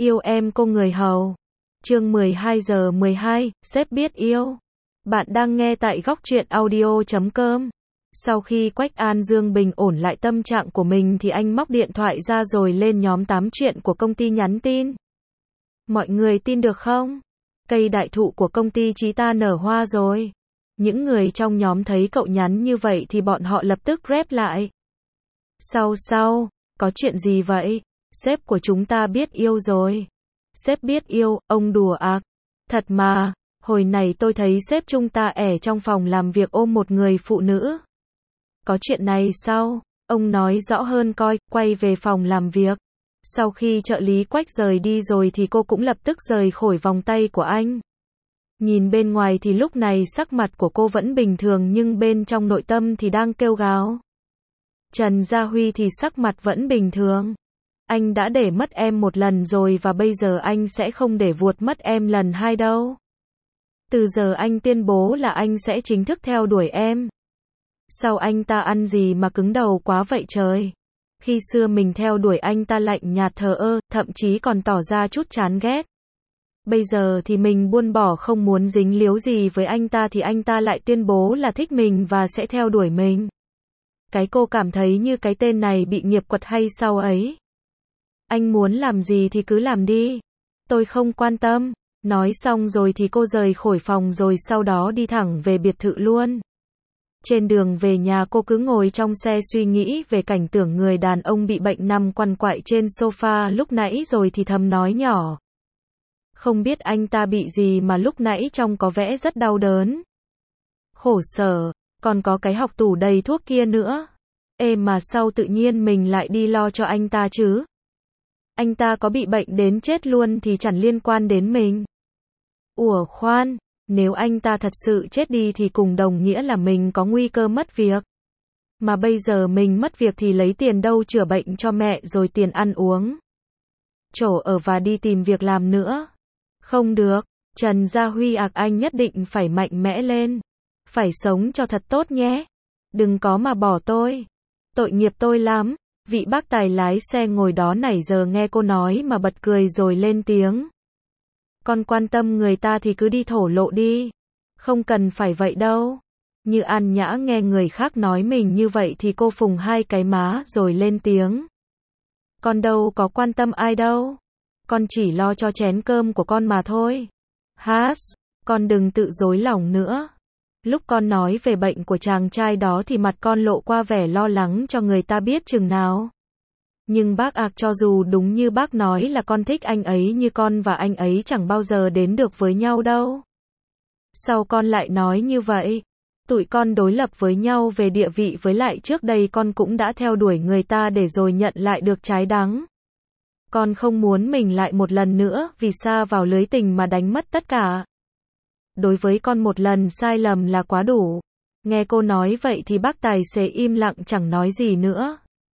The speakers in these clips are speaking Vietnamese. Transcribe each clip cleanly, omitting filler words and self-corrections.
yêu em cô người hầu. Chương 12:12, sếp biết yêu. Bạn đang nghe tại góc truyện audio.com. Sau khi Quách An Dương bình ổn lại tâm trạng của mình thì anh móc điện thoại ra rồi lên nhóm 8 chuyện của công ty nhắn tin. Mọi người tin được không? Cây đại thụ của công ty Chí ta nở hoa rồi. Những người trong nhóm thấy cậu nhắn như vậy thì bọn họ lập tức rep lại. Sau, có chuyện gì vậy? Sếp của chúng ta biết yêu rồi. Sếp biết yêu, ông đùa à? Thật mà, hồi này tôi thấy sếp chúng ta ẻ trong phòng làm việc ôm một người phụ nữ. Có chuyện này sao? Ông nói rõ hơn coi, quay về phòng làm việc. Sau khi trợ lý Quách rời đi rồi thì cô cũng lập tức rời khỏi vòng tay của anh. Nhìn bên ngoài thì lúc này sắc mặt của cô vẫn bình thường nhưng bên trong nội tâm thì đang kêu gào. Trần Gia Huy thì sắc mặt vẫn bình thường. Anh đã để mất em một lần rồi và bây giờ anh sẽ không để vuột mất em lần hai đâu. Từ giờ anh tuyên bố là anh sẽ chính thức theo đuổi em. Sao anh ta ăn gì mà cứng đầu quá vậy trời? Khi xưa mình theo đuổi anh ta lạnh nhạt thờ ơ, thậm chí còn tỏ ra chút chán ghét. Bây giờ thì mình buông bỏ không muốn dính líu gì với anh ta thì anh ta lại tuyên bố là thích mình và sẽ theo đuổi mình. Cái cô cảm thấy như cái tên này bị nghiệp quật hay sao ấy. Anh muốn làm gì thì cứ làm đi. Tôi không quan tâm. Nói xong rồi thì cô rời khỏi phòng rồi sau đó đi thẳng về biệt thự luôn. Trên đường về nhà cô cứ ngồi trong xe suy nghĩ về cảnh tượng người đàn ông bị bệnh nằm quằn quại trên sofa lúc nãy rồi thì thầm nói nhỏ. Không biết anh ta bị gì mà lúc nãy trông có vẻ rất đau đớn. Khổ sở, còn có cái hộc tủ đầy thuốc kia nữa. Ê mà sao tự nhiên mình lại đi lo cho anh ta chứ? Anh ta có bị bệnh đến chết luôn thì chẳng liên quan đến mình. Ủa khoan, nếu anh ta thật sự chết đi thì cùng đồng nghĩa là mình có nguy cơ mất việc. Mà bây giờ mình mất việc thì lấy tiền đâu chữa bệnh cho mẹ rồi tiền ăn uống. Chỗ ở và đi tìm việc làm nữa. Không được, Trần Gia Huy anh nhất định phải mạnh mẽ lên. Phải sống cho thật tốt nhé. Đừng có mà bỏ tôi. Tội nghiệp tôi lắm. Vị bác tài lái xe ngồi đó nãy giờ nghe cô nói mà bật cười rồi lên tiếng. Con quan tâm người ta thì cứ đi thổ lộ đi. Không cần phải vậy đâu. Như An Nhã nghe người khác nói mình như vậy thì cô phùng hai cái má rồi lên tiếng. Con đâu có quan tâm ai đâu. Con chỉ lo cho chén cơm của con mà thôi. Con đừng tự dối lòng nữa. Lúc con nói về bệnh của chàng trai đó thì mặt con lộ qua vẻ lo lắng cho người ta biết chừng nào. Nhưng bác cho dù đúng như bác nói là con thích anh ấy như con và anh ấy chẳng bao giờ đến được với nhau đâu. Sao con lại nói như vậy? Tụi con đối lập với nhau về địa vị với lại trước đây con cũng đã theo đuổi người ta để rồi nhận lại được trái đắng. Con không muốn mình lại một lần nữa vì sa vào lưới tình mà đánh mất tất cả. Đối với con một lần sai lầm là quá đủ. Nghe cô nói vậy thì bác tài xế im lặng chẳng nói gì nữa.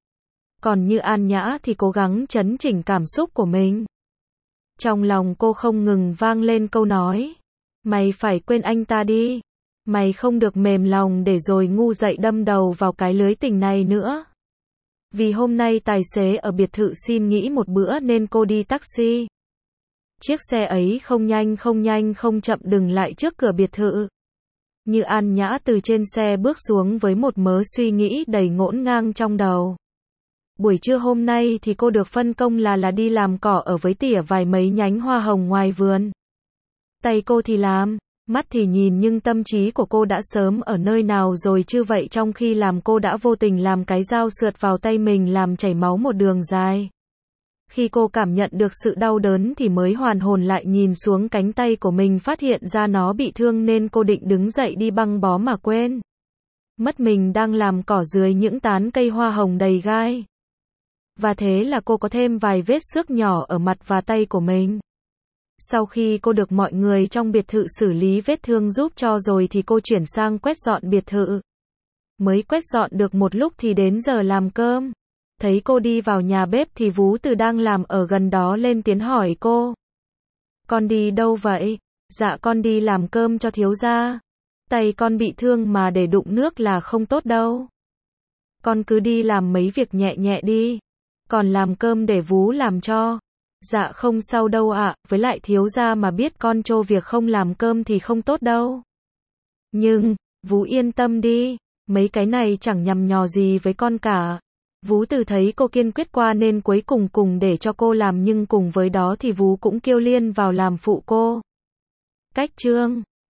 Còn như An Nhã thì cố gắng trấn chỉnh cảm xúc của mình. Trong lòng cô không ngừng vang lên câu nói. Mày phải quên anh ta đi. Mày không được mềm lòng để rồi ngu dậy đâm đầu vào cái lưới tình này nữa. Vì hôm nay tài xế ở biệt thự xin nghỉ một bữa nên cô đi taxi. Chiếc xe ấy không nhanh không chậm dừng lại trước cửa biệt thự. Như An Nhã từ trên xe bước xuống với một mớ suy nghĩ đầy ngổn ngang trong đầu. Buổi trưa hôm nay thì cô được phân công là đi làm cỏ ở với tỉa vài mấy nhánh hoa hồng ngoài vườn. Tay cô thì làm, mắt thì nhìn nhưng tâm trí của cô đã sớm ở nơi nào rồi chứ vậy trong khi làm cô đã vô tình làm cái dao sượt vào tay mình làm chảy máu một đường dài. Khi cô cảm nhận được sự đau đớn thì mới hoàn hồn lại nhìn xuống cánh tay của mình phát hiện ra nó bị thương nên cô định đứng dậy đi băng bó mà quên. Mất mình đang làm cỏ dưới những tán cây hoa hồng đầy gai. Và thế là cô có thêm vài vết xước nhỏ ở mặt và tay của mình. Sau khi cô được mọi người trong biệt thự xử lý vết thương giúp cho rồi thì cô chuyển sang quét dọn biệt thự. Mới quét dọn được một lúc thì đến giờ làm cơm. Thấy cô đi vào nhà bếp thì Vú Từ đang làm ở gần đó lên tiếng hỏi cô. Con đi đâu vậy? Dạ con đi làm cơm cho thiếu gia. Tay con bị thương mà để đụng nước là không tốt đâu. Con cứ đi làm mấy việc nhẹ nhẹ đi. Còn làm cơm để Vú làm cho. Dạ không sao đâu ạ, với lại thiếu gia mà biết con trô việc không làm cơm thì không tốt đâu. Nhưng, Vú yên tâm đi, mấy cái này chẳng nhằm nhò gì với con cả. Vú từ thấy cô kiên quyết qua nên cuối cùng để cho cô làm, nhưng cùng với đó thì Vú cũng kêu Liên vào làm phụ cô. Cách chương